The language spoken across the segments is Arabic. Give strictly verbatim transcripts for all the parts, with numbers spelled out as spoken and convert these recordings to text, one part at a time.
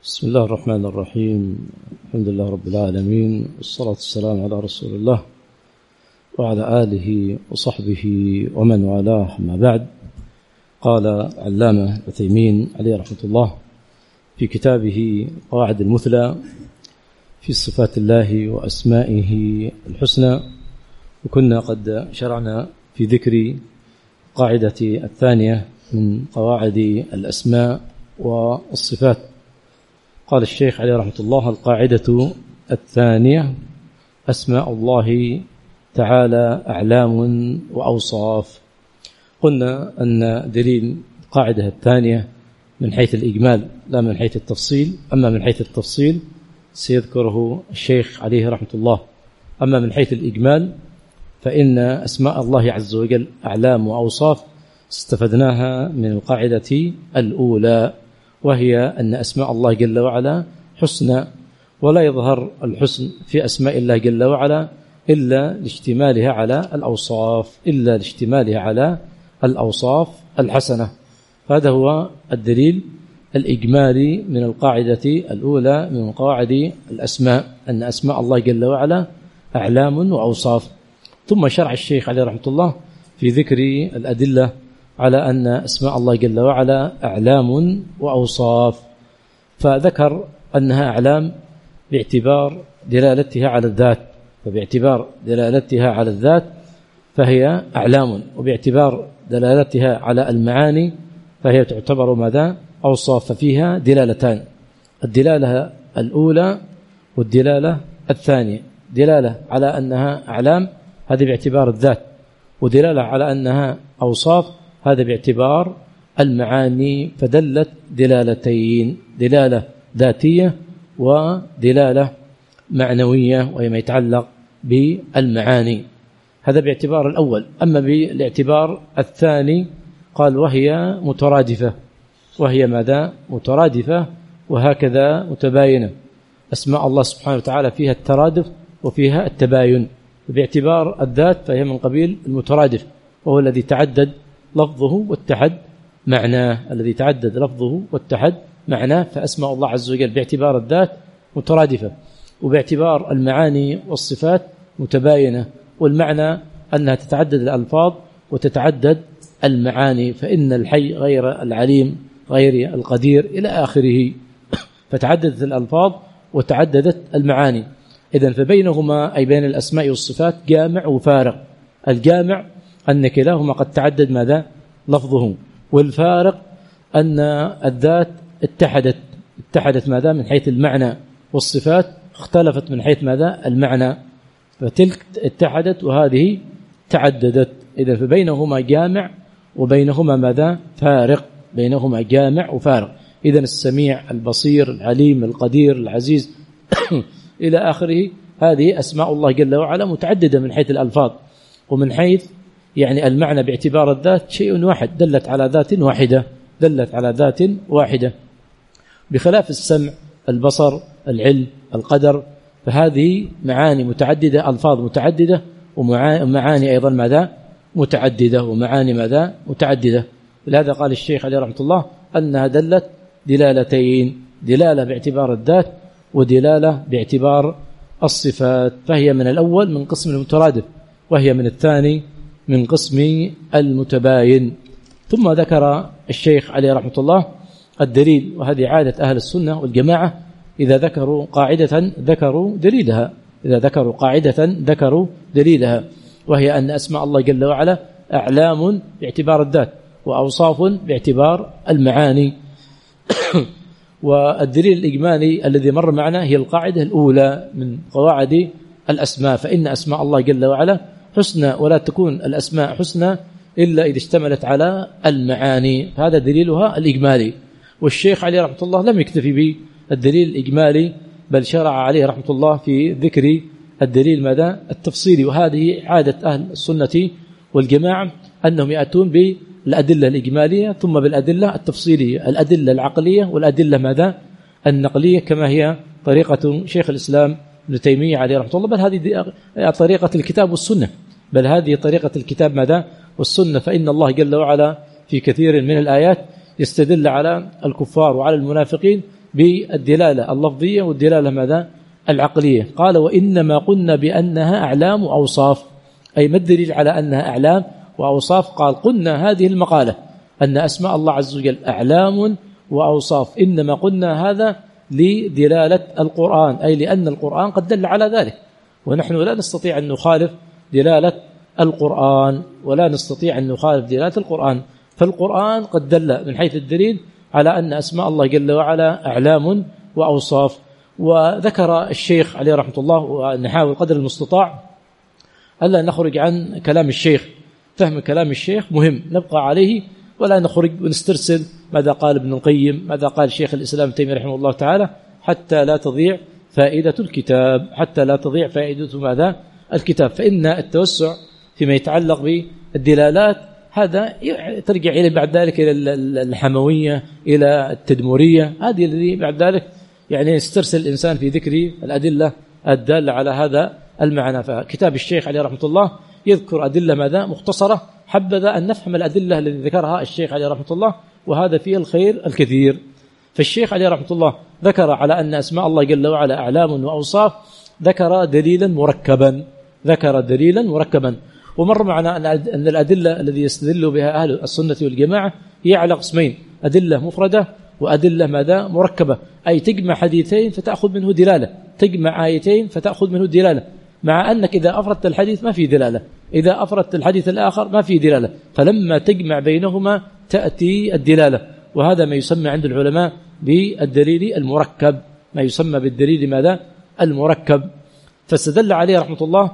بسم الله الرحمن الرحيم. الحمد لله رب العالمين، والصلاة والسلام على رسول الله وعلى آله وصحبه ومن والاه، أما بعد. قال علامة عثيمين عليه رحمة الله في كتابه قواعد المثلى في صفات الله وأسمائه الحسنى، وكنا قد شرعنا في ذكر قاعدة الثانية من قواعد الأسماء والصفات. قال الشيخ عليه رحمة الله: القاعدة الثانية: أسماء الله تعالى أعلام وأوصاف. قلنا أن دليل القاعدة الثانية من حيث الإجمال لا من حيث التفصيل، أما من حيث التفصيل سيذكره الشيخ عليه رحمة الله. أما من حيث الإجمال فإن أسماء الله عز وجل أعلام وأوصاف استفدناها من القاعدة الأولى، وهي أن أسماء الله جل وعلا حسنى، ولا يظهر الحسن في أسماء الله جل وعلا إلا لاشتمالها على الأوصاف إلا لاشتمالها على الأوصاف الحسنة. هذا هو الدليل الإجمالي من القاعدة الأولى من قواعد الأسماء، أن أسماء الله جل وعلا أعلام وأوصاف. ثم شرع الشيخ عليه رحمة الله في ذكر الأدلة على أن أسماء الله جل وعلا أعلام وأوصاف، فذكر أنها أعلام باعتبار دلالتها على الذات، فباعتبار دلالتها على الذات فهي أعلام، وباعتبار دلالتها على المعاني فهي تعتبر ماذا؟ أوصاف. ففيها دلالتان: الدلالة الأولى والدلالة الثانية. دلالة على أنها أعلام هذه باعتبار الذات، ودلالة على أنها أوصاف هذا باعتبار المعاني، فدلت دلالتين: دلالة ذاتية ودلالة معنوية وهي ما يتعلق بالمعاني. هذا باعتبار الأول. أما بالاعتبار الثاني قال وهي مترادفة، وهي ماذا؟ مترادفة وهكذا متباينة. أسماء الله سبحانه وتعالى فيها الترادف وفيها التباين. باعتبار الذات فهي من قبيل المترادف، وهو الذي تعدد لفظه واتحد معناه، الذي تعدد لفظه واتحد معناه. فأسماء الله عز وجل باعتبار الذات مترادفة، وباعتبار المعاني والصفات متباينة، والمعنى أنها تتعدد الألفاظ وتتعدد المعاني، فإن الحي غير العليم غير القدير إلى آخره. فتعددت الألفاظ وتعددت المعاني. إذن فبينهما أي بين الأسماء والصفات جامع وفارق. الجامع أن كلاهما قد تعدد ماذا؟ لفظه، والفارق أن الذات اتحدت اتحدت ماذا؟ من حيث المعنى، والصفات اختلفت من حيث ماذا؟ المعنى. فتلك اتحدت وهذه تعددت. إذن فبينهما جامع وبينهما ماذا؟ فارق. بينهما جامع وفارق. إذن السميع البصير العليم القدير العزيز إلى آخره، هذه أسماء الله جل وعلا متعددة من حيث الألفاظ، ومن حيث يعني المعنى باعتبار الذات شيء واحد، دلت على ذات واحدة دلت على ذات واحدة، بخلاف السمع البصر العلم القدر، فهذه معاني متعددة، ألفاظ متعددة، ومعاني أيضا ماذا؟ متعددة، ومعاني ماذا؟ متعددة. لهذا قال الشيخ عليه رحمة الله أنها دلت دلالتين: دلالة باعتبار الذات ودلالة باعتبار الصفات. فهي من الأول من قسم المترادف، وهي من الثاني من قسم المتباين. ثم ذكر الشيخ عليه رحمة الله الدليل، وهذه عادة أهل السنة والجماعة: إذا ذكروا قاعدة ذكروا دليلها إذا ذكروا قاعدة ذكروا دليلها وهي أن أسماء الله جل وعلا أعلام باعتبار الذات وأوصاف باعتبار المعاني. والدليل الإجمالي الذي مر معنا هي القاعدة الأولى من قواعد الأسماء، فإن أسماء الله جل وعلا حسنى، ولا تكون الأسماء حسنى إلا إذا اشتملت على المعاني. هذا دليلها الإجمالي. والشيخ عليه رحمة الله لم يكتفي بالدليل الإجمالي، بل شرع عليه رحمة الله في ذكر الدليل ماذا؟ التفصيلي. وهذه عادة أهل السنة والجماعة أنهم يأتون بالأدلة الإجمالية ثم بالأدلة التفصيلية، الأدلة العقلية والأدلة ماذا؟ النقلية، كما هي طريقة شيخ الإسلام ابن تيمية عليه رحمة الله، بل هذه طريقة الكتاب والسنة بل هذه طريقة الكتاب ماذا؟ والسنة. فإن الله جل وعلا في كثير من الآيات يستدل على الكفار وعلى المنافقين بالدلالة اللفظية والدلالة ماذا العقلية. قال وإنما قلنا بأنها أعلام وأوصاف، أي ما الدليل على أنها أعلام وأوصاف؟ قال قلنا هذه المقالة أن أسماء الله عز وجل أعلام وأوصاف، إنما قلنا هذا لدلالة القرآن، أي لأن القرآن قد دل على ذلك، ونحن لا نستطيع أن نخالف دلالة القرآن، ولا نستطيع أن نخالف دلالة القرآن، فالقرآن قد دل من حيث الدليل على أن أسماء الله جل وعلا أعلام وأوصاف. وذكر الشيخ عليه رحمة الله، ونحاول قدر المستطاع ألا نخرج عن كلام الشيخ، فهم كلام الشيخ مهم نبقى عليه ولا نخرج ونسترسل ماذا قال ابن القيم، ماذا قال شيخ الإسلام ابن تيمية رحمه الله تعالى، حتى لا تضيع فائدة الكتاب، حتى لا تضيع فائدة ماذا الكتاب. فإن التوسع فيما يتعلق بالدلالات هذا ترجع إلى بعد ذلك إلى الحموية، إلى التدمرية، هذه الذي بعد ذلك يعني يسترسل الإنسان في ذكر الأدلة الدالة على هذا المعنى. فكتاب الشيخ عليه رحمة الله يذكر أدلة ماذا مختصرة، حبذا أن نفهم الأدلة التي ذكرها الشيخ عليه رحمة الله، وهذا فيه الخير الكثير. فالشيخ عليه رحمة الله ذكر على أن أسماء الله جل وعلا أعلام وأوصاف، ذكر دليلا مركبا، ذكر دليلا مركبا. ومر معنا أن الأدلة الذي يستدل بها أهل السنة والجماعة هي على قسمين، أدلة مفردة وأدلة ماذا مركبة، أي تجمع حديثين فتأخذ منه دلالة، تجمع آيتين فتأخذ منه دلالة، مع أنك إذا أفردت الحديث ما في دلالة، إذا أفردت الحديث الآخر ما في دلالة، فلما تجمع بينهما تأتي الدلالة. وهذا ما يسمى عند العلماء بالدليل المركب، ما يسمى بالدليل ماذا المركب. فاستدل عليه رحمة الله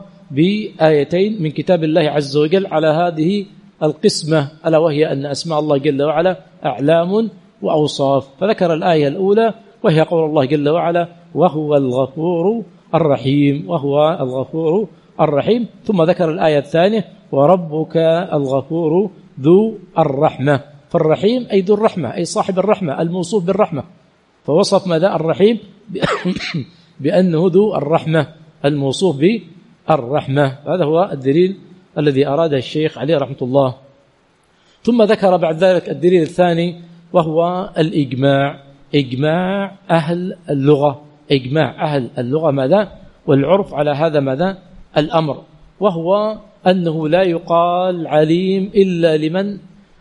بآيتين من كتاب الله عز وجل على هذه القسمة، ألا وهي أن أسماء الله جل وعلا أعلام وأوصاف. فذكر الآية الأولى وهي قول الله جل وعلا وهو الغفور الرحيم، وهو الغفور الرحيم، ثم ذكر الآية الثانية وربك الغفور ذو الرحمة. فالرحيم أي ذو الرحمة، أي صاحب الرحمة الموصوف بالرحمة، فوصف ماذا الرحيم بأنه ذو الرحمة الموصوف بالرحمة. هذا هو الدليل الذي أراده الشيخ عليه رحمة الله. ثم ذكر بعد ذلك الدليل الثاني وهو الإجماع، إجماع أهل اللغة، إجماع أهل اللغة ماذا والعرف على هذا ماذا الأمر، وهو أنه لا يقال عليم إلا لمن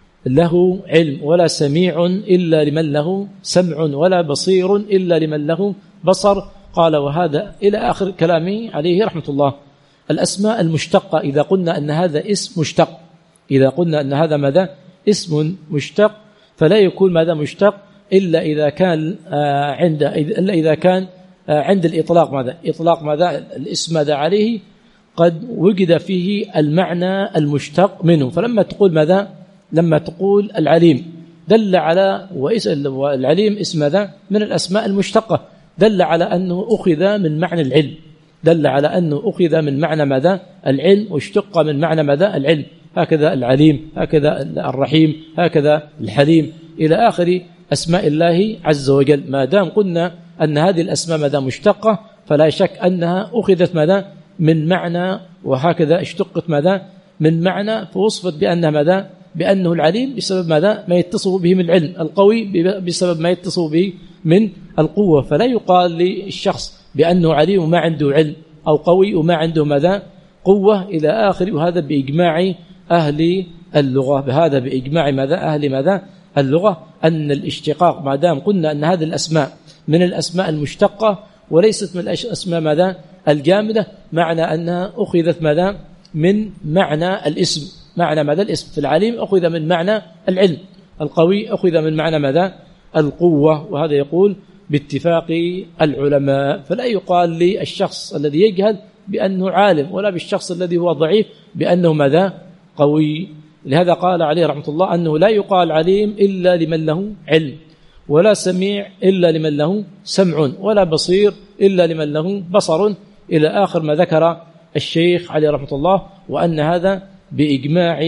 له علم، ولا سميع إلا لمن له سمع، ولا بصير إلا لمن له بصر. قال وهذا إلى آخر كلامه عليه رحمة الله. الأسماء المشتقة إذا قلنا أن هذا اسم مشتق، إذا قلنا أن هذا ماذا اسم مشتق، فلا يكون ماذا مشتق إلا إذا كان عند إلا إذا كان عند الإطلاق ماذا إطلاق ماذا الاسم ماذا عليه قد وجد فيه المعنى المشتق منه. فلما تقول ماذا لما تقول العليم دل على والعليم اسم ماذا من الأسماء المشتقة، دل على أنه أخذ من معنى العلم، دل على أنه أخذ من معنى ماذا العلم واشتق من معنى ماذا العلم. هكذا العليم، هكذا الرحيم، هكذا الحليم إلى آخر أسماء الله عز وجل. ما دام قلنا أن هذه الأسماء ماذا مشتقة فلا شك أنها أخذت ماذا من معنى، وهكذا اشتقت ماذا من معنى، فوصفت بأنها ماذا بأنه العليم بسبب ماذا ما يتصف به من العلم، القوي بسبب ما يتصف به من القوة. فلا يقال للشخص بأنه عليم وما عنده علم، أو قوي وما عنده ماذا قوة إلى آخر. وهذا بإجماع أهل اللغة، بهذا بإجماع ماذا أهل ماذا اللغة أن الاشتقاق ما دام قلنا أن هذه الأسماء من الأسماء المشتقة وليست من الأسماء ماذا الجامدة، معنى أنها أخذت ماذا من معنى الاسم، معنى ماذا الاسم. في العليم أخذ من معنى العلم، القوي أخذ من معنى ماذا القوة. وهذا يقول باتفاق العلماء. فلا يقال للشخص الذي يجهل بأنه عالم، ولا بالشخص الذي هو ضعيف بأنه ماذا قوي. لهذا قال عليه رحمة الله أنه لا يقال عليم إلا لمن له علم، ولا سميع إلا لمن له سمع، ولا بصير إلا لمن له بصر، إلى آخر ما ذكر الشيخ عليه رحمة الله. وأن هذا بإجماع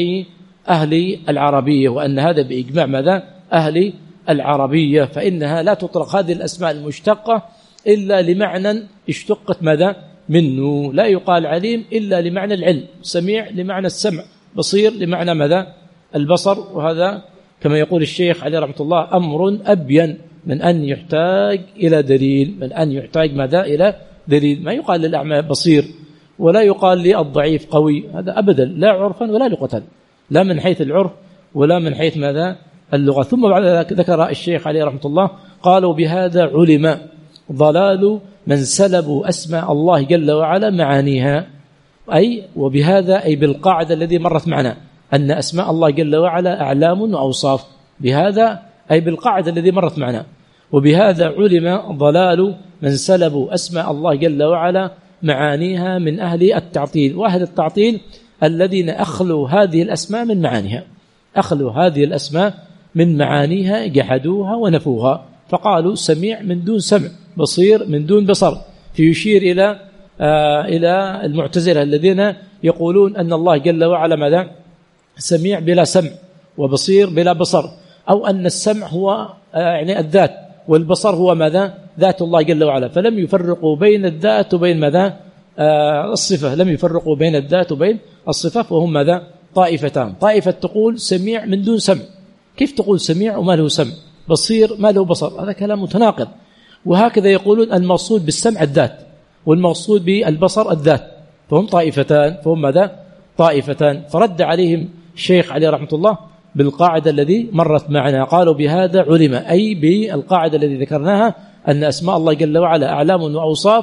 أهل العربية، وأن هذا بإجماع ماذا أهل العربية، فإنها لا تطلق هذه الأسماء المشتقة إلا لمعنى اشتقت ماذا منه. لا يقال عليم إلا لمعنى العلم، سميع لمعنى السمع، بصير لمعنى ماذا البصر. وهذا كما يقول الشيخ عليه رحمة الله أمر أبين من أن يحتاج إلى دليل، من أن يحتاج ماذا؟ إلى دليل. ما يقال للأعمى بصير ولا يقال للضعيف قوي، هذا أبدا لا عرفا ولا لغة، لا من حيث العرف ولا من حيث ماذا؟ اللغة. ثم بعد ذلك ذكر الشيخ عليه رحمة الله قالوا بهذا علم ضلال من سلبوا أسماء الله جل وعلا معانيها، أي وبهذا أي بالقاعدة الذي مرت معنا أن أسماء الله جل وعلا أعلام وأوصاف، بهذا أي بالقاعدة الذي مرت معنا. وبهذا علم ضلال من سلبوا أسماء الله جل وعلا معانيها من أهل التعطيل، وأهل التعطيل الذين أخلوا هذه الأسماء من معانيها، أخلوا هذه الأسماء من معانيها، جحدوها ونفوها، فقالوا سميع من دون سمع، بصير من دون بصر، فيشير إلى آه إلى المعتزلة الذين يقولون أن الله جل وعلا ماذا؟ سميع بلا سمع، وبصير بلا بصر، أو أن السمع هو آه يعني الذات، والبصر هو ماذا؟ ذات الله جل وعلا، فلم يفرقوا بين الذات وبين ماذا؟ آه الصفة، لم يفرقوا بين الذات وبين الصفة، وهم ماذا؟ طائفتان. طائفة تقول سميع من دون سمع، كيف تقول سميع وما له سمع؟ بصير ما له بصر؟ هذا كلام متناقض. وهكذا يقولون المقصود بالسمع الذات والمقصود بالبصر الذات، فهم طائفتان، فهم ماذا؟ طائفتان. فرد عليهم الشيخ عليه رحمة الله بالقاعدة الذي مرت معنا، قالوا بهذا علم، أي بالقاعدة الذي ذكرناها أن أسماء الله جل وعلا أعلام وأوصاف.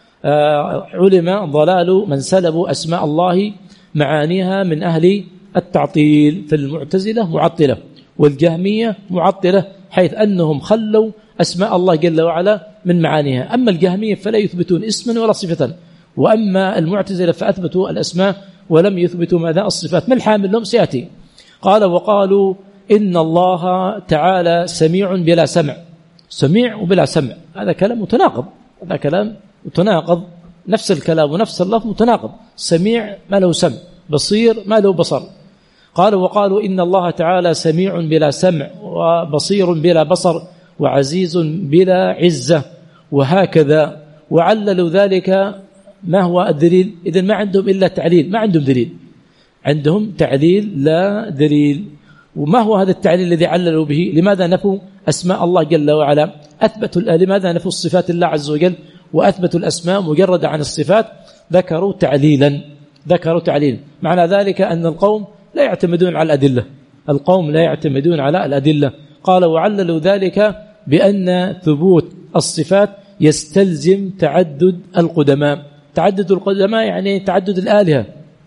آه علم ضلال من سلبوا أسماء الله معانيها من أهل التعطيل، فالمعتزلة معطلة والجهمية معطلة، حيث أنهم خلوا أسماء الله جل وعلا من معانيها. أما الجهمية فلا يثبتون اسما ولا صفة، وأما المعتزلة فأثبتوا الأسماء ولم يثبتوا ماذا؟ الصفات. ما الحامل لهم؟ سيأتي. قال وقالوا إن الله تعالى سميع بلا سمع، سميع وبلا سمع، هذا كلام متناقض، هذا كلام متناقض، نفس الكلام ونفس اللفظ متناقض، سميع ما له سمع، بصير ما له بصر. قالوا وقالوا إن الله تعالى سميع بلا سمع، وبصير بلا بصر، وعزيز بلا عزة، وهكذا. وعللوا ذلك. ما هو الدليل؟ إذن ما عندهم إلا تعليل، ما عندهم دليل، عندهم تعليل لا دليل. وما هو هذا التعليل الذي عللوا به؟ لماذا نفوا أسماء الله جل وعلا؟ أثبتوا لماذا نفوا الصفات الله عز وجل وأثبتوا الأسماء مجرد عن الصفات؟ ذكروا تعليلا، ذكروا تعليل. معنى ذلك أن القوم لا يعتمدون على الأدلة، القوم لا يعتمدون على الأدلة. قال وعللوا ذلك بأن ثبوت الصفات يستلزم تعدد القدماء، تعدد القدماء يعني تعدد الآلهة.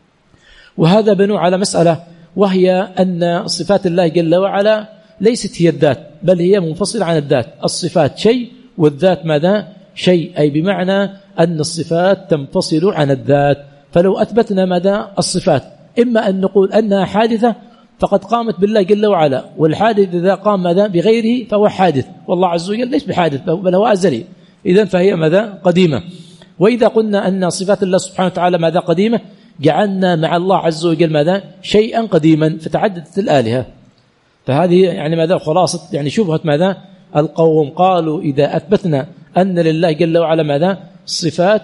وهذا بنوا على مسألة، وهي أن صفات الله جل وعلا ليست هي الذات، بل هي منفصلة عن الذات. الصفات شيء والذات ماذا؟ شيء، أي بمعنى أن الصفات تنفصل عن الذات. فلو أثبتنا ماذا؟ الصفات، إما أن نقول أنها حادثة فقد قامت بالله جل وعلا، والحادث إذا قام ماذا؟ بغيره فهو حادث، والله عز وجل ليس بحادث بل هو أزلي، إذن فهي ماذا؟ قديمة. وإذا قلنا أن صفات الله سبحانه وتعالى ماذا؟ قديمة، جعلنا مع الله عز وجل ماذا؟ شيئا قديما، فتعددت الآلهة. فهذه يعني ماذا؟ خلاصة يعني شبهة ماذا؟ القوم. قالوا إذا أثبتنا أن لله جل وعلا ماذا؟ صفات،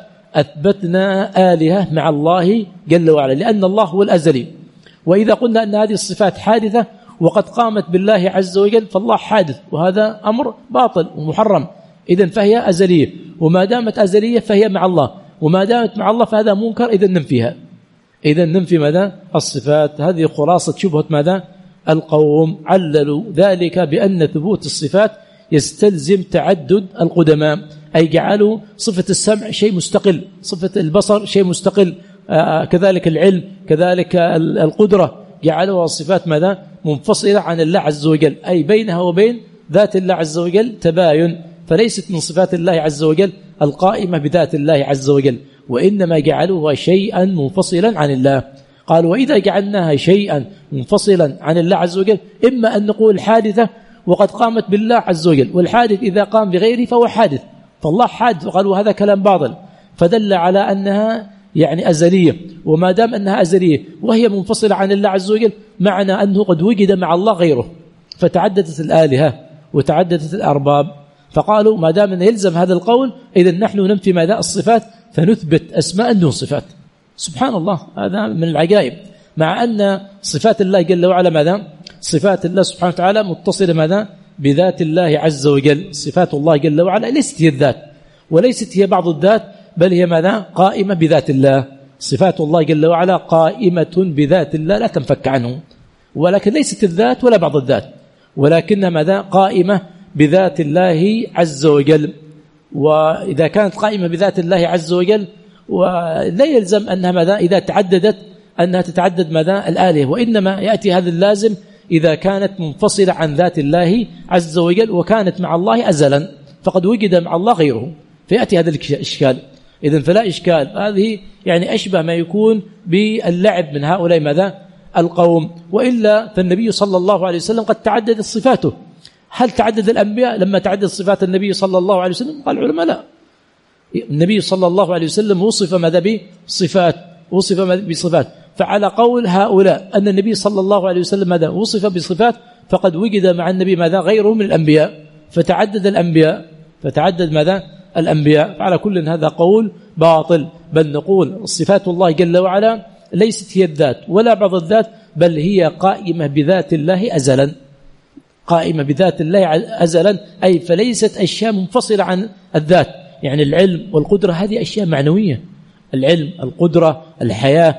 أثبتنا آلهة مع الله جل وعلا، لأن الله هو الأزلي. وإذا قلنا أن هذه الصفات حادثة وقد قامت بالله عز وجل فالله حادث، وهذا أمر باطل ومحرم، إذن فهي أزلية، وما دامت أزلية فهي مع الله، وما دامت مع الله فهذا منكر، إذن ننفيها، إذن ننفي ماذا؟ الصفات. هذه خلاصة شبهة ماذا؟ القوم. عللوا ذلك بأن ثبوت الصفات يستلزم تعدد القدماء، أي جعلوا صفة السمع شيء مستقل، صفة البصر شيء مستقل، آه كذلك العلم، كذلك القدرة، جعلوا الصفات ماذا؟ منفصلة عن الله عز وجل، أي بينها وبين ذات الله عز وجل تباين، فليست من صفات الله عز وجل القائمة بذات الله عز وجل، وإنما جعلوها شيئا منفصلا عن الله. قال وإذا جعلناها شيئا منفصلا عن الله عز وجل، إما أن نقول حادثة وقد قامت بالله عز وجل، والحادث إذا قام بغيره فهو حادث، فالله حادث. وقالوا هذا كلام باطل، فدل على أنها يعني أزلية، وما دام أنها أزلية وهي منفصلة عن الله عز وجل، معنى أنه قد وجد مع الله غيره، فتعددت الآلهة وتعددت الأرباب. فقالوا ما دام أن يلزم هذا القول، إذن نحن ننفي ماذا؟ الصفات، فنثبت أسماء دون صفات. سبحان الله، هذا من العجائب، مع أن صفات الله جل وعلا ماذا؟ صفات الله سبحانه وتعالى متصلة ماذا؟ بذات الله عز وجل. صفات الله جل وعلا ليست هي الذات وليست هي بعض الذات، بل هي ماذا؟ قائمة بذات الله. صفات الله جل وعلا قائمة بذات الله لا تنفك عنه، ولكن ليست الذات ولا بعض الذات، ولكنها ماذا؟ قائمة بذات الله عز وجل. وإذا كانت قائمة بذات الله عز وجل ولا يلزم أنها ماذا؟ إذا تعددت أنها تتعدد ماذا؟ الآلهة، وإنما يأتي هذا اللازم إذا كانت منفصلة عن ذات الله عز وجل وكانت مع الله أزلا، فقد وجد مع الله غيره، فيأتي هذا الإشكال. إذن فلا إشكال، هذه يعني أشبه ما يكون باللعب من هؤلاء ماذا؟ القوم. وإلا فالنبي صلى الله عليه وسلم قد تعددت صفاته. هل تعدد الأنبياء لما تعدد صفات النبي صلى الله عليه وسلم؟ قال العلماء لا. النبي صلى الله عليه وسلم وصف ماذا؟ بصفات، وصف بصفات. فعلى قول هؤلاء أن النبي صلى الله عليه وسلم ماذا؟ وصف بصفات، فقد وجد مع النبي ماذا؟ غيره من الأنبياء، فتعدد الأنبياء، فتعدد ماذا؟ الأنبياء. فعلى كل هذا قول باطل، بل نقول صفات الله جل وعلا ليست هي الذات ولا بعض الذات، بل هي قائمة بذات الله أزلا، قائمة بذات الله أزلا، أي فليست أشياء منفصلة عن الذات. يعني العلم والقدرة هذه أشياء معنوية، العلم، القدرة، الحياة،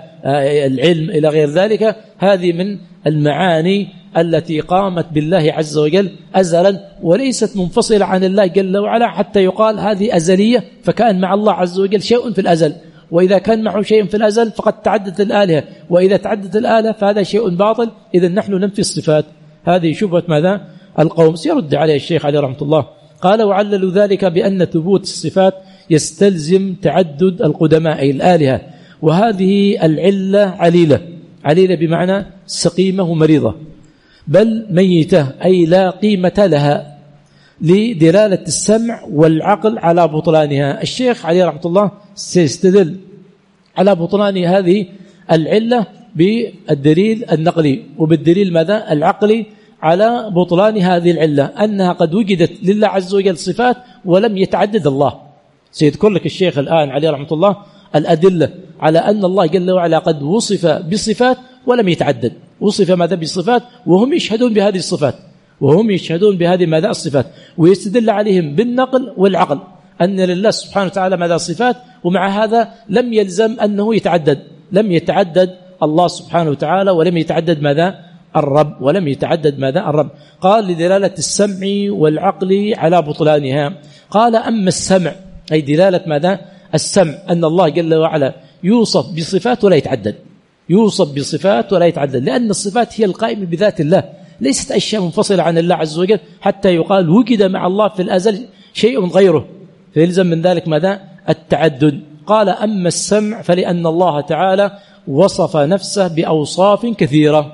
العلم إلى غير ذلك، هذه من المعاني التي قامت بالله عز وجل أزلا وليست منفصلة عن الله جل وعلا حتى يقال هذه أزلية، فكان مع الله عز وجل شيء في الأزل، وإذا كان معه شيء في الأزل فقد تعددت الآلهة، وإذا تعددت الآلهة فهذا شيء باطل. إذا نحن ننفي الصفات. هذه شبهة ماذا؟ القوم. سيرد عليه الشيخ عليه رحمة الله. قال: وعللوا ذلك بأن ثبوت الصفات يستلزم تعدد القدماء أي الآلهة، وهذه العلة عليلة، عليلة بمعنى سقيمة ومريضة، بل ميتة أي لا قيمة لها، لدلالة السمع والعقل على بطلانها. الشيخ عليه رحمة الله سيستدل على بطلان هذه العلة بالدليل النقلي وبالدليل ماذا؟ العقلي على بطلان هذه العلة، أنها قد وجدت لله عز وجل صفات ولم يتعدد الله. سيذكر لك الشيخ الآن عليه رحمة الله الأدلة على أن الله جل وعلا قد وصف بصفات ولم يتعدد، وصف ماذا؟ بصفات، وهم يشهدون بهذه الصفات، وهم يشهدون بهذه ماذا؟ الصفات، ويستدل عليهم بالنقل والعقل أن لله سبحانه وتعالى ماذا؟ صفات، ومع هذا لم يلزم أنه يتعدد، لم يتعدد الله سبحانه وتعالى، ولم يتعدد ماذا؟ الرب، ولم يتعدد ماذا؟ الرب. قال: لدلالة السمع والعقل على بطلانها. قال: أما السمع أي دلالة ماذا؟ السمع، أن الله جل وعلا يوصف بصفات ولا يتعدد، يوصف بصفات ولا يتعدد، لأن الصفات هي القائمة بذات الله، ليست أشياء منفصلة عن الله عز وجل حتى يقال وجد مع الله في الأزل شيء غيره، فيلزم من ذلك ماذا؟ التعدد. قال: أما السمع فلأن الله تعالى وصف نفسه بأوصاف كثيرة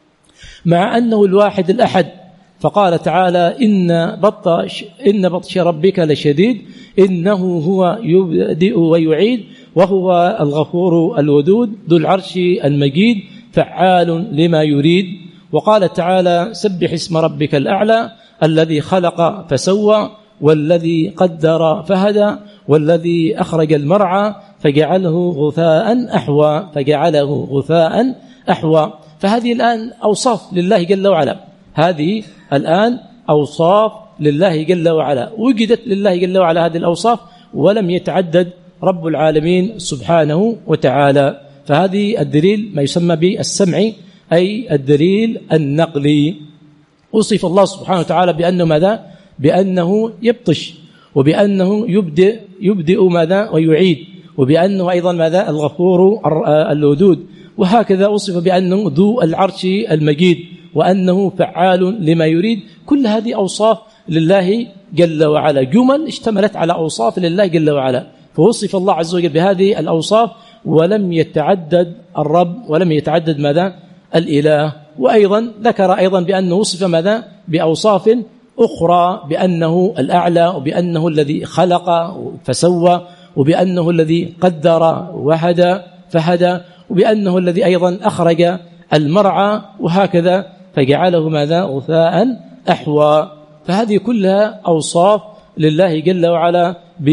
مع أنه الواحد الأحد، فقال تعالى: إن بطش, إن بطش ربك لشديد إنه هو يبدئ ويعيد وهو الغفور الودود ذو العرش المجيد فعال لما يريد. وقال تعالى: سبح اسم ربك الأعلى الذي خلق فسوى والذي قدر فهدى والذي أخرج المرعى فجعله غثاء أحوى فجعله غثاء أحوى. فهذه الآن أوصاف لله جل وعلا، هذه الآن أوصاف لله جل وعلا، وجدت لله جل وعلا هذه الأوصاف ولم يتعدد رب العالمين سبحانه وتعالى. فهذه الدليل ما يسمى بالسمع أي الدليل النقلي. وصف الله سبحانه وتعالى بأنه ماذا؟ بأنه يبطش، وبأنه يبدئ, يبدئ ماذا؟ ويعيد، وبأنه أيضا ماذا؟ الغفور الودود، وهكذا وصف بأنه ذو العرش المجيد، وأنه فعال لما يريد. كل هذه أوصاف لله جل وعلا، جمل اشتملت على أوصاف لله جل وعلا، فوصف الله عز وجل بهذه الأوصاف ولم يتعدد الرب ولم يتعدد ماذا؟ الإله. وأيضا ذكر أيضا بأنه وصف ماذا؟ بأوصاف أخرى، بأنه الأعلى، وبأنه الذي خلق فسوى، وبأنه الذي قدر وهدى فهدى، وبأنه الذي أيضا أخرج المرعى، وهكذا فجعله ماذا؟ غثاء أحوى. فهذه كلها أوصاف لله جل وعلا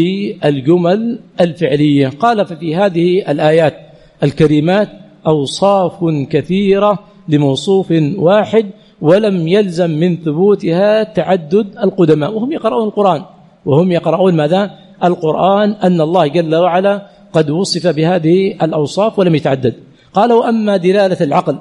بالجمل الفعلية. قال: ففي هذه الآيات الكريمات أوصاف كثيرة لموصوف واحد، ولم يلزم من ثبوتها تعدد القدماء. وهم يقرؤون القرآن وهم يقرؤون ماذا؟ القرآن، أن الله جل وعلا قد وصف بهذه الأوصاف ولم يتعدد. قالوا أما دلالة العقل،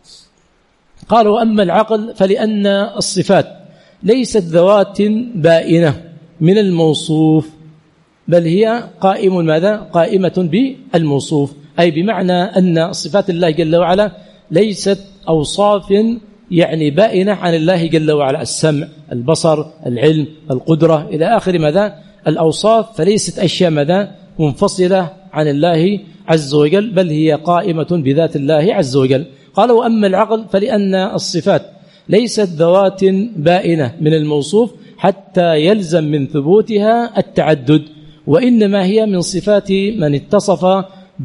قالوا أما العقل فلأن الصفات ليست ذوات بائنة من الموصوف، بل هي قائم ماذا؟ قائمة بالموصوف، أي بمعنى أن صفات الله جل وعلا ليست أوصاف يعني بائنة عن الله جل وعلا، السمع، البصر، العلم، القدرة إلى آخر ماذا؟ الأوصاف، فليست أشياء ماذا؟ منفصلة عن الله عز وجل، بل هي قائمة بذات الله عز وجل. قالوا أما العقل فلأن الصفات ليست ذوات بائنة من الموصوف حتى يلزم من ثبوتها التعدد، وإنما هي من صفات من اتصف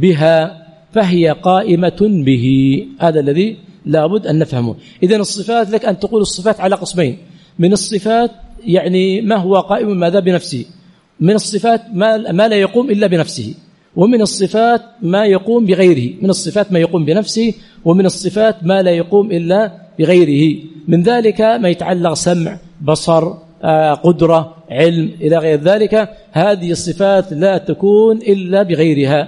بها فهي قائمة به. هذا الذي لابد أن نفهمه. إذن الصفات لك أن تقول الصفات على قسمين: من الصفات يعني ما هو قائم ماذا؟ بنفسه، من الصفات ما, ما لا يقوم إلا بنفسه، ومن الصفات ما يقوم بغيره، من الصفات ما يقوم بنفسه، ومن الصفات ما لا يقوم إلا بغيره. من ذلك ما يتعلق سمع، بصر، آه، قدرة، علم إلى غير ذلك، هذه الصفات لا تكون إلا بغيرها.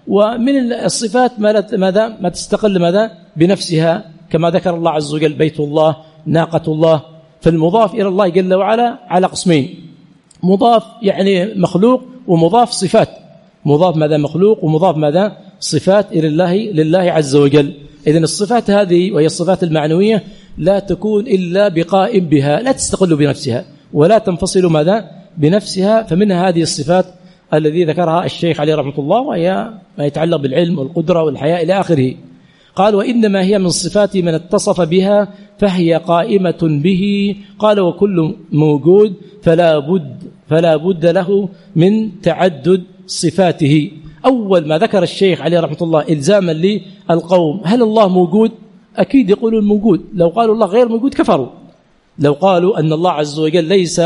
ومن الصفات ما ماذا؟ ما تستقل ماذا؟ بنفسها، كما ذكر الله عز وجل: بيت الله، ناقة الله. فالمضاف إلى الله جل وعلا على قسمين: مضاف يعني مخلوق، ومضاف صفات. مضاف ماذا؟ مخلوق، ومضاف ماذا؟ صفات إلى الله لله عز وجل. إذن الصفات هذه وهي الصفات المعنوية لا تكون إلا بقائم بها، لا تستقل بنفسها ولا تنفصل ماذا؟ بنفسها. فمنها هذه الصفات الذي ذكرها الشيخ عليه رحمة الله، وهي ما يتعلق بالعلم والقدرة والحياة إلى آخره. قال: وإنما هي من صفات من اتصف بها فهي قائمة به. قال: وكل موجود فلا بد فلا بد له من تعدد صفاته. أول ما ذكر الشيخ عليه رحمة الله إلزاما للقوم: هل الله موجود؟ أكيد يقولون موجود. لو قالوا الله غير موجود كفروا. لو قالوا أن الله عز وجل ليس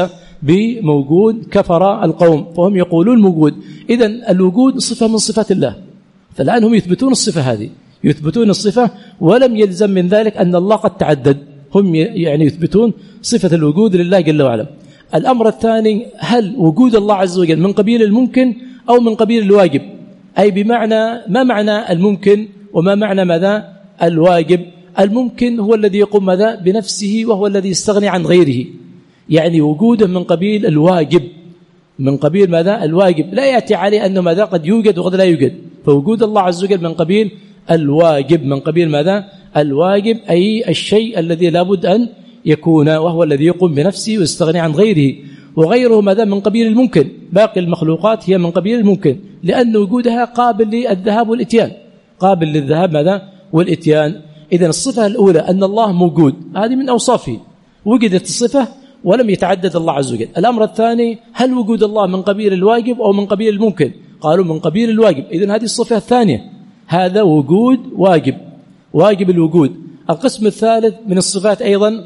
بموجود كفر القوم، فهم يقولون موجود. إذن الوجود صفة من صفات الله، فالآن هم يثبتون الصفة هذه، يثبتون الصفة ولم يلزم من ذلك أن الله قد تعدد. هم يعني يثبتون صفة الوجود لله جل وعلا. الأمر الثاني: هل وجود الله عز وجل من قبيل الممكن أو من قبيل الواجب؟ أي بمعنى ما معنى الممكن وما معنى ماذا؟ الواجب. الممكن هو الذي يقوم ماذا؟ بنفسه، وهو الذي يستغني عن غيره، يعني وجوده من قبيل الواجب، من قبيل ماذا؟ الواجب. لا يأتي عليه أنه ماذا؟ قد يوجد وقد لا يوجد. فوجود الله عز وجل من قبيل الواجب، من قبيل ماذا؟ الواجب، أي الشيء الذي لابد أن يكون، وهو الذي يقوم بنفسه ويستغني عن غيره. وغيره ماذا؟ من قبيل الممكن. باقي المخلوقات هي من قبيل الممكن، لأن وجودها قابل للذهاب والإتيان، قابل للذهاب ماذا؟ والإتيان. إذن الصفة الأولى أن الله موجود، هذه من أوصافه، وجدت الصفة ولم يتعدد الله عز وجل. الأمر الثاني: هل وجود الله من قبيل الواجب أو من قبيل الممكن؟ قالوا من قبيل الواجب. إذن هذه الصفة الثانية، هذا وجود واجب، واجب الوجود. القسم الثالث من الصفات أيضا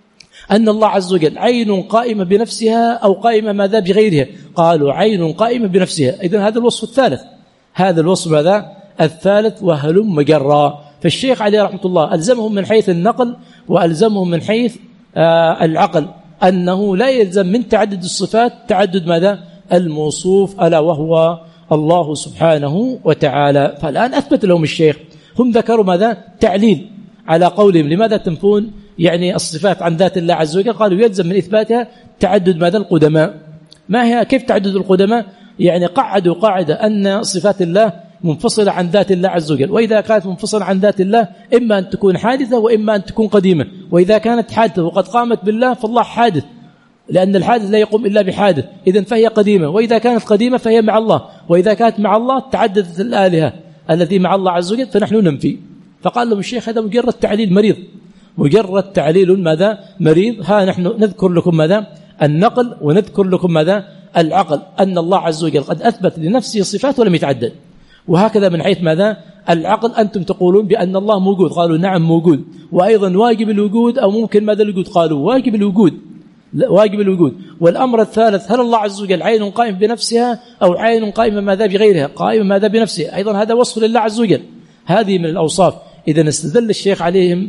أن الله عز وجل عين قائمة بنفسها أو قائمة ماذا؟ بغيرها. قالوا عين قائمة بنفسها. إذن هذا الوصف الثالث، هذا الوصف ماذا؟ الثالث، وهلم جرا. فالشيخ عليه رحمة الله ألزمهم من حيث النقل وألزمهم من حيث آه العقل أنه لا يلزم من تعدد الصفات تعدد ماذا؟ الموصوف، ألا وهو الله سبحانه وتعالى. فالآن أثبت لهم الشيخ، هم ذكروا ماذا؟ تعليل على قولهم لماذا تنفون يعني الصفات عن ذات الله عز وجل. قالوا يلزم من إثباتها تعدد ماذا؟ القدماء. ما هي كيف تعدد القدماء؟ يعني قعدوا قاعدة أن صفات الله منفصلة عن ذات الله عز وجل، وإذا كانت منفصلة عن ذات الله إما أن تكون حادثة وإما أن تكون قديمة. وإذا كانت حادثة وقد قامت بالله فالله حادث، لأن الحادث لا يقوم إلا بحادث، إذن فهي قديمة. وإذا كانت قديمة فهي مع الله، وإذا كانت مع الله تعددت الآلهة التي مع الله عز وجل، فنحن ننفي. فقال لهم الشيخ هذا مجرد تعليل مريض، مجرد تعليل ماذا؟ مريض. ها نحن نذكر لكم ماذا؟ النقل، ونذكر لكم ماذا؟ العقل، أن الله عز وجل قد أثبت لنفسه صفات ولم يتعدد. وهكذا من حيث ماذا؟ العقل، أنتم تقولون بأن الله موجود، قالوا نعم موجود. وأيضا واجب الوجود أو ممكن ماذا الوجود؟ قالوا واجب الوجود، واجب الوجود. والأمر الثالث: هل الله عز وجل عين قائم بنفسها أو عين قائمة ماذا؟ بغيرها؟ قائمة ماذا؟ بنفسها. أيضا هذا وصف لله عز وجل، هذه من الأوصاف. إذن استدل الشيخ عليهم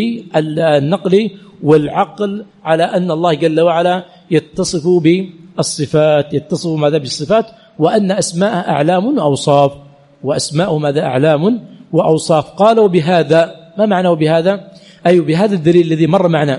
بالنقل والعقل على أن الله جل وعلا يتصف بالصفات، يتصف ماذا بالصفات، وأن أسماء أعلام وأوصاف، وأسماء ماذا أعلام وأوصاف. قالوا بهذا، ما معناه بهذا؟ أي بهذا الدليل الذي مر معنا،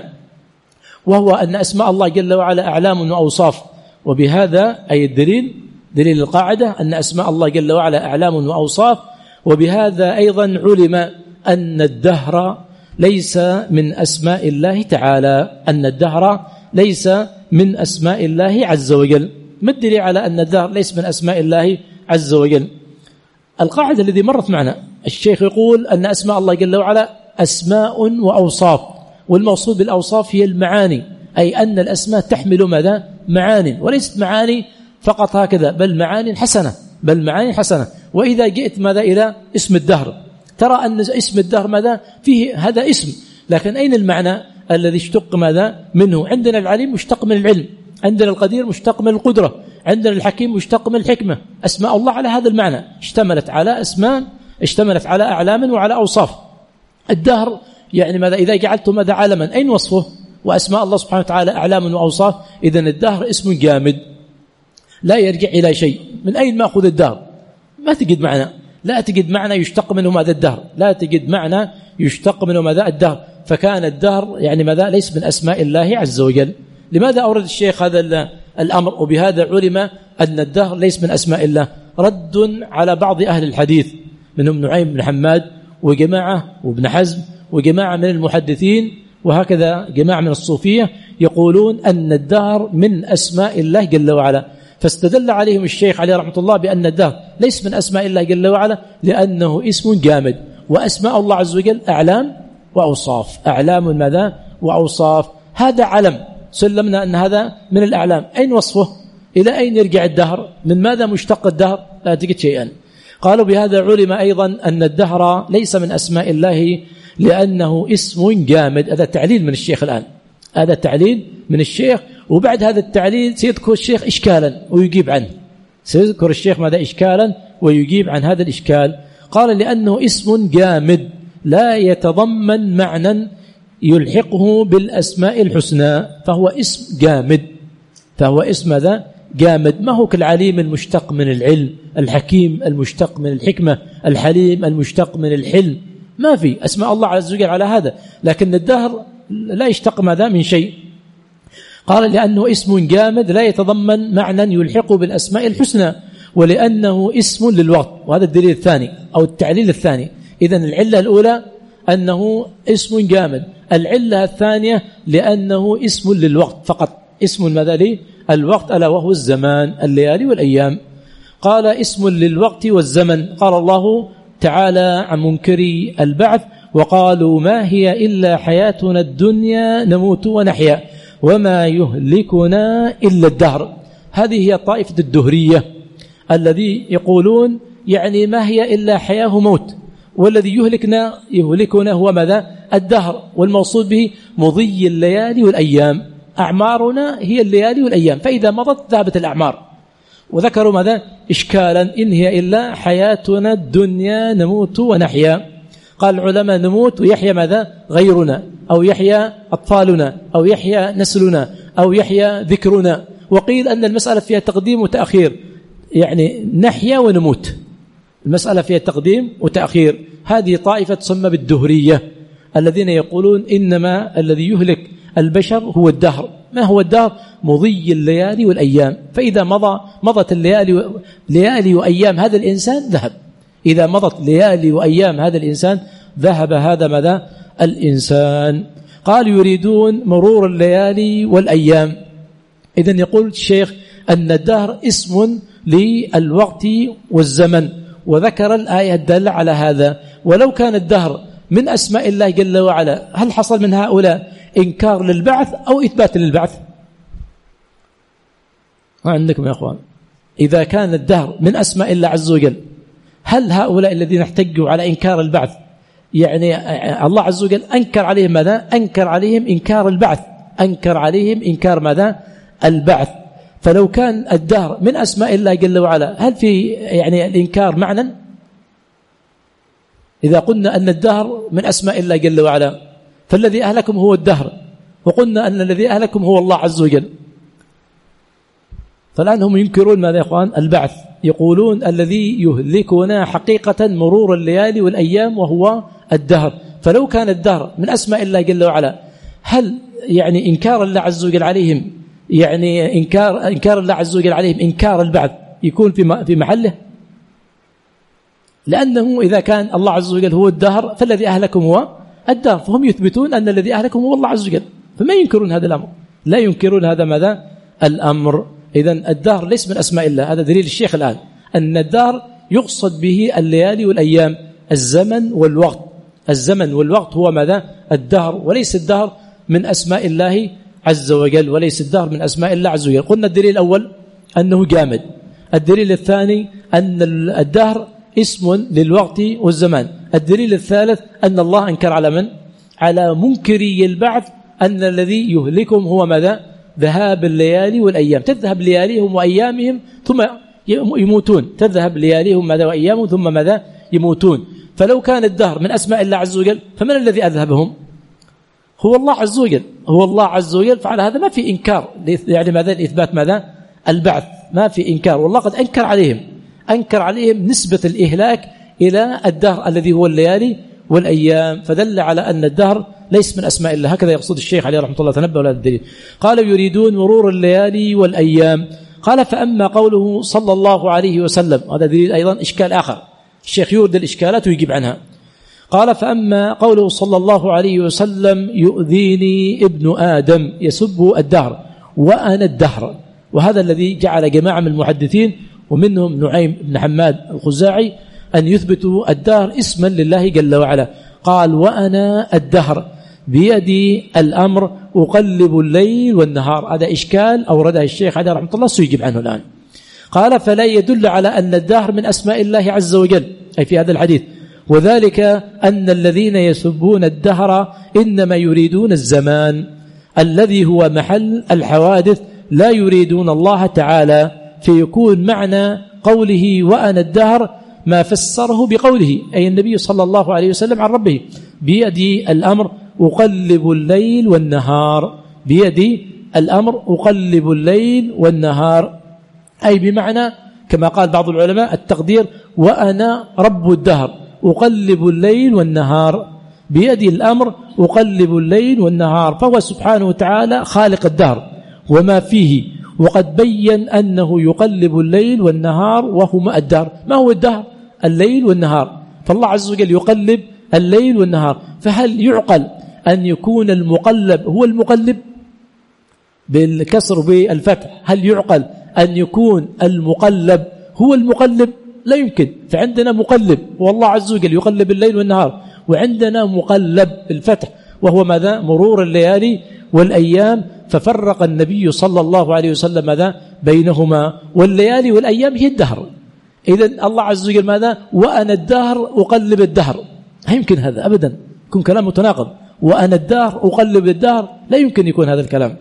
وهو أن أسماء الله جل وعلا أعلام وأوصاف. وبهذا أي الدليل، دليل القاعدة أن أسماء الله جل وعلا أعلام وأوصاف. وبهذا أيضا علم أن الدهر ليس من أسماء الله تعالى، أن الدهر ليس من أسماء الله عز وجل. ما الدليل على أن الدهر ليس من أسماء الله عز وجل؟ القاعدة الذي مرت معنا، الشيخ يقول أن أسماء الله جل وعلا أسماء وأوصاف، والموصول بالأوصاف هي المعاني، أي أن الأسماء تحمل ماذا؟ معاني، وليست معاني فقط هكذا، بل معاني حسنة، بل معاني حسنة. وإذا جئت ماذا إلى اسم الدهر، ترى أن اسم الدهر ماذا فيه؟ هذا اسم، لكن أين المعنى الذي اشتق ماذا منه؟ عندنا العليم مشتق من العلم، عندنا القدير مشتق من القدرة، عندنا الحكيم مشتق من الحكمة. أسماء الله على هذا المعنى، اشتملت على أسماء، اشتملت على أعلام وعلى أوصاف. الدهر يعني ماذا؟ إذا جعلته ماذا علما، أين وصفه؟ وأسماء الله سبحانه وتعالى أعلام وأوصاف. إذن الدهر اسم جامد لا يرجع إلى شيء. من أين ما أخذ الدهر؟ ما تجد معنى، لا تجد معنى يشتق منه ماذا الدهر، لا تجد معنى يشتق منه ماذا الدهر. فكان الدهر يعني ماذا؟ ليس من أسماء الله عز وجل. لماذا أورد الشيخ هذا الأمر؟ وبهذا علم أن الدهر ليس من أسماء الله. رد على بعض أهل الحديث منهم نعيم بن حماد وجماعة وابن حزم وجماعة من المحدثين، وهكذا جماعة من الصوفية، يقولون أن الدهر من أسماء الله جل وعلا. فاستدل عليهم الشيخ عليه رحمة الله بأن الدهر ليس من أسماء الله جل وعلا، لأنه اسم جامد، وأسماء الله عز وجل أعلام وأوصاف، أعلام ماذا وأوصاف. هذا علم، سلمنا أن هذا من الأعلام. أين وصفه؟ إلى أين يرجع الدهر؟ من ماذا مشتق الدهر؟ لا تجد شيئا. قالوا بهذا علم أيضا أن الدهر ليس من أسماء الله لأنه اسم جامد. هذا تعليل من الشيخ الآن، هذا تعليل من الشيخ. وبعد هذا التعليل سيذكر الشيخ إشكالا ويجيب عنه، سيذكر الشيخ ماذا؟ إشكالا ويجيب عن هذا الإشكال. قال لأنه اسم جامد لا يتضمن معنى يلحقه بالأسماء الحسنى، فهو اسم جامد، فهو اسم ماذا؟ جامد. ما هو كالعليم المشتق من العلم، الحكيم المشتق من الحكمة، الحليم المشتق من الحلم، ما في أسماء الله عز وجل على هذا. لكن الدهر لا يشتق ماذا من شيء. قال لأنه اسم جامد لا يتضمن معنى يلحقه بالأسماء الحسنى، ولأنه اسم للوقت. وهذا الدليل الثاني أو التعليل الثاني. إذن العلة الأولى أنه اسم جامد، العلة الثانية لأنه اسم للوقت فقط، اسم ماذا لي؟ الوقت، ألا وهو الزمان، الليالي والأيام. قال اسم للوقت والزمن. قال الله تعالى عن منكري البعث: وقالوا ما هي إلا حياتنا الدنيا نموت ونحيا وما يهلكنا إلا الدهر. هذه هي طائفة الدهرية الذي يقولون يعني ما هي إلا حياة موت، والذي يهلكنا يهلكنا هو ماذا؟ الدهر، والموصول به مضي الليالي والأيام. أعمارنا هي الليالي والأيام، فإذا مضت ذهبت الأعمار. وذكروا ماذا؟ إشكالا: إن هي إلا حياتنا الدنيا نموت ونحيا. قال العلماء: نموت ويحيا ماذا؟ غيرنا، أو يحيا أطفالنا، أو يحيا نسلنا، أو يحيا ذكرنا. وقيل أن المسألة فيها تقديم وتأخير، يعني نحيا ونموت، المسألة فيها تقديم وتأخير. هذه طائفة تسمى بالدهرية، الذين يقولون إنما الذي يهلك البشر هو الدهر. ما هو الدهر؟ مضي الليالي والأيام. فإذا مضى مضت الليالي ليالي وأيام هذا الإنسان ذهب، إذا مضت ليالي وأيام هذا الإنسان ذهب هذا ماذا؟ الإنسان. قال: يريدون مرور الليالي والأيام. إذن يقول الشيخ أن الدهر اسم للوقت والزمن، وذكر الآية الدالة على هذا. ولو كان الدهر من أسماء الله جل وعلا، هل حصل من هؤلاء إنكار للبعث أو إثبات للبعث؟ ما عندكم يا أخوان؟ إذا كان الدهر من أسماء الله عز وجل، هل هؤلاء الذين احتجوا على إنكار البعث يعني الله عز وجل أنكر عليهم ماذا؟ أنكر عليهم إنكار البعث، أنكر عليهم إنكار ماذا؟ البعث. فلو كان الدهر من أسماء الله جل وعلا، هل في يعني الإنكار معنى؟ إذا قلنا أن الدهر من أسماء الله جل وعلا فالذي أهلكم هو الدهر، وقلنا أن الذي أهلكم هو الله عز وجل. فالآن هم ينكرون ماذا يا إخوان؟ البعث. يقولون الذي يهلكنا حقيقة مرور الليالي والأيام وهو الدهر. فلو كان الدهر من أسماء الله جل وعلا، هل يعني إنكار الله عز وجل عليهم، يعني إنكار إنكار الله عز وجل عليهم إنكار البعث يكون في في محله؟ لأنه إذا كان الله عز وجل هو الدهر فالذي أهلكم هو الدهر، فهم يثبتون أن الذي أهلكم هو الله عز وجل، فما ينكرون هذا الأمر، لا ينكرون هذا ماذا؟ الأمر. إذن الدهر ليس من أسماء الله. هذا دليل الشيخ الآن أن الدهر يقصد به الليالي والأيام، الزمن والوقت. الزمن والوقت هو ماذا؟ الدهر، وليس الدهر من أسماء الله عز وجل، وليس الدهر من أسماء الله عز وجل. قلنا الدليل الأول أنه جامد. الدليل الثاني أن الدهر اسم للوقت والزمان. الدليل الثالث أن الله أنكر على من؟ على منكري البعث أن الذي يهلكهم هو ماذا؟ ذهاب الليالي والأيام. تذهب لياليهم وأيامهم ثم يموتون، تذهب لياليهم ماذا وأيامهم ثم ماذا؟ يموتون. فلو كان الدهر من أسماء الله عز وجل فمن الذي أذهبهم؟ هو الله عز وجل، هو الله عز وجل. فعلى هذا ما في إنكار، يعني ماذا؟ الإثبات ماذا؟ البعث، ما في إنكار. والله قد أنكر عليهم، أنكر عليهم نسبة الإهلاك إلى الدهر الذي هو الليالي والأيام، فدل على أن الدهر ليس من أسماء الله. هكذا يقصد الشيخ عليه رحمة الله. تنبه ولا الدليل. قال يريدون مرور الليالي والأيام. قال فأما قوله صلى الله عليه وسلم، هذا دليل أيضا إشكال آخر، الشيخ يورد الإشكالات ويجيب عنها. قال فأما قوله صلى الله عليه وسلم يؤذيني ابن آدم يسب الدهر وأنا الدهر، وهذا الذي جعل جماعة من المحدثين ومنهم نعيم بن حماد الخزاعي أن يثبتوا الدهر اسما لله جل وعلا. قال وأنا الدهر بيدي الأمر أقلب الليل والنهار. هذا إشكال أورده الشيخ عليه رحمة الله سيجيب عنه الآن. قال فلا يدل على أن الدهر من أسماء الله عز وجل أي في هذا الحديث، وذلك أن الذين يسبون الدهر إنما يريدون الزمان الذي هو محل الحوادث، لا يريدون الله تعالى، فيكون معنى قوله وأنا الدهر ما فسره بقوله أي النبي صلى الله عليه وسلم عن ربه بيدي الأمر أقلب الليل والنهار، بيدي الأمر أقلب الليل والنهار، أي بمعنى كما قال بعض العلماء التقدير وأنا رب الدهر أقلب الليل والنهار، بيدي الأمر أقلب الليل والنهار. فهو سبحانه وتعالى خالق الدهر وما فيه، وقد بين أنه يقلب الليل والنهار وهما الدهر. ما هو الدهر؟ الليل والنهار. فالله عز وجل يقلب الليل والنهار. فهل يعقل أن يكون المقلب هو المقلب بالكسر بالفتح؟ هل يعقل أن يكون المقلب هو المقلب؟ لا يمكن. فعندنا مقلب والله عز وجل يقلب الليل والنهار، وعندنا مقلب بالفتح وهو ماذا؟ مرور الليالي والأيام. ففرق النبي صلى الله عليه وسلم ماذا؟ بينهما، والليالي والأيام هي الدهر. إذن الله عز وجل ماذا؟ وأنا الدهر أقلب الدهر. لا يمكن هذا أبدا، يكون كلام متناقض. وأنا الدهر أقلب الدهر، لا يمكن يكون هذا الكلام.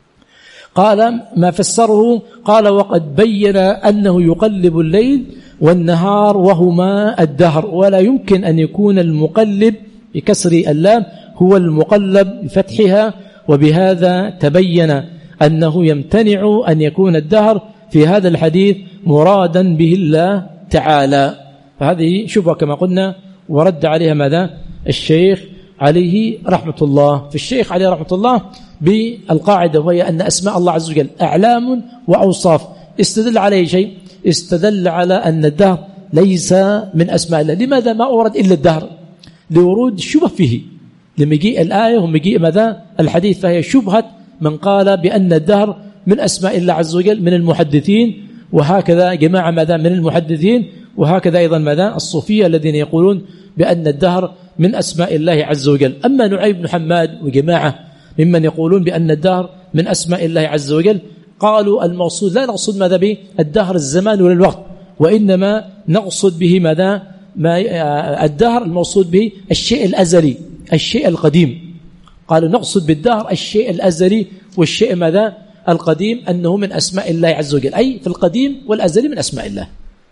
قال ما فسره قال وقد بين أنه يقلب الليل والنهار وهما الدهر، ولا يمكن أن يكون المقلب بكسر اللام هو المقلب بفتحها، وبهذا تبين أنه يمتنع أن يكون الدهر في هذا الحديث مرادا به الله تعالى. فهذه شبهة كما قلنا، ورد عليها ماذا؟ الشيخ عليه رحمة الله. في الشيخ عليه رحمة الله بالقاعدة، وهي أن أسماء الله عز وجل أعلام وأوصاف. استدل عليه شيء؟ استدل على أن الدهر ليس من أسماء الله. لماذا ما أورد إلا الدهر؟ لورود الشبه فيه، لمجيء الآية ومجيء ماذا؟ الحديث. فهي شبهة من قال بأن الدهر من أسماء الله عز وجل من المحدثين، وهكذا جماعة ماذا؟ من المحدثين، وهكذا أيضا ماذا؟ الصوفية الذين يقولون بأن الدهر من أسماء الله عز وجل. أما نعيم بن حماد وجماعة ممن يقولون بأن الدهر من أسماء الله عز وجل قالوا المقصود لا نقصد ماذا به الدهر الزمان ولا الوقت، وإنما نقصد به ماذا؟ ما الدهر المقصود به الشيء الأزلي، الشيء القديم. قالوا نقصد بالدهر الشيء الأزلي والشيء ماذا؟ القديم، أنه من أسماء الله عز وجل، أي في القديم والأزلي من أسماء الله.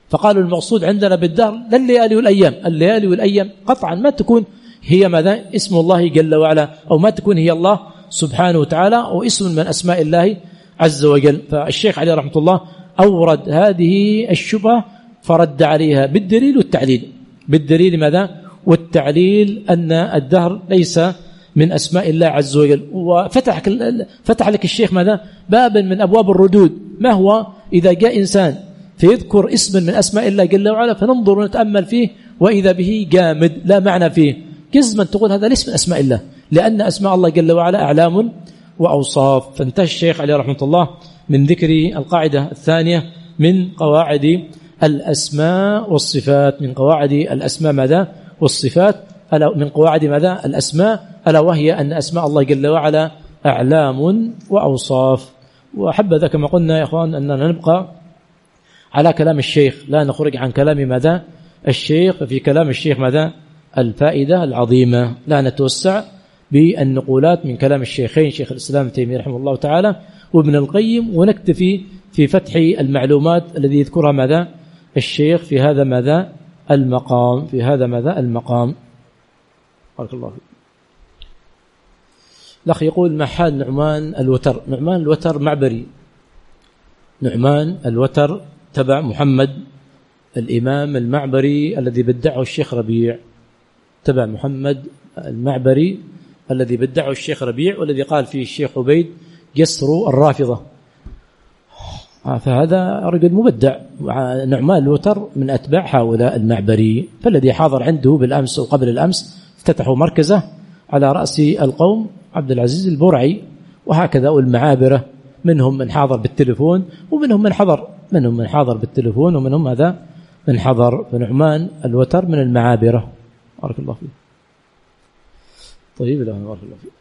فقالوا المقصود عندنا بالدهر لا الليالي والأيام. الليالي والأيام قطعا ما تكون هي ماذا اسم الله جل وعلا، أو ما تكون هي الله سبحانه وتعالى واسم من أسماء الله عز وجل. فالشيخ عليه رحمة الله أورد هذه الشبهة فرد عليها بالدليل والتعليل. بالدليل ماذا؟ والتعليل أن الدهر ليس من أسماء الله عز وجل. وفتح فتح لك الشيخ ماذا؟ بابا من أبواب الردود. ما هو؟ إذا جاء إنسان فيذكر اسم من أسماء الله جل وعلا فننظر ونتأمل فيه وإذا به جامد لا معنى فيه، جزما تقول هذا ليس من أسماء الله، لأن أسماء الله جل وعلا أعلام وأوصاف. فانتهى الشيخ عليه رحمة الله من ذكر القاعدة الثانية من قواعد الأسماء والصفات، من قواعد الأسماء ماذا؟ والصفات، ألا من قواعد ماذا؟ الأسماء، ألا وهي أن أسماء الله جل وعلا أعلام وأوصاف. وحبذا كما قلنا يا أخوان أننا نبقى على كلام الشيخ، لا نخرج عن كلام ماذا؟ الشيخ. ففي كلام الشيخ ماذا؟ الفائدة العظيمة، لا نتوسع بالنقولات من كلام الشيخين شيخ الإسلام ابن تيمية رحمه الله تعالى وابن القيم، ونكتفي في فتح المعلومات الذي يذكرها ماذا؟ الشيخ في هذا ماذا؟ المقام، في هذا ماذا؟ المقام. بارك الله فيك. الأخ يقول ما حال نعمان الوتر؟ نعمان الوتر معبري، نعمان الوتر تبع محمد الإمام المعبري الذي بدعه الشيخ ربيع، تبع محمد المعبري الذي بدعه الشيخ ربيع والذي قال فيه الشيخ عبيد جسر الرافضة. فهذا رجل مبدع. نعمان الوتر من أتباع هؤلاء المعبري، فالذي حاضر عنده بالأمس وقبل الأمس افتتحوا مركزه على رأس القوم عبد العزيز البرعي، وهكذا والمعابرة منهم من حاضر بالتليفون ومنهم من حضر، منهم من حاضر بالتليفون ومنهم هذا من حضر. فنعمان الوتر من المعابرة. بارك الله فيه. طيب، لا بارك الله فيه.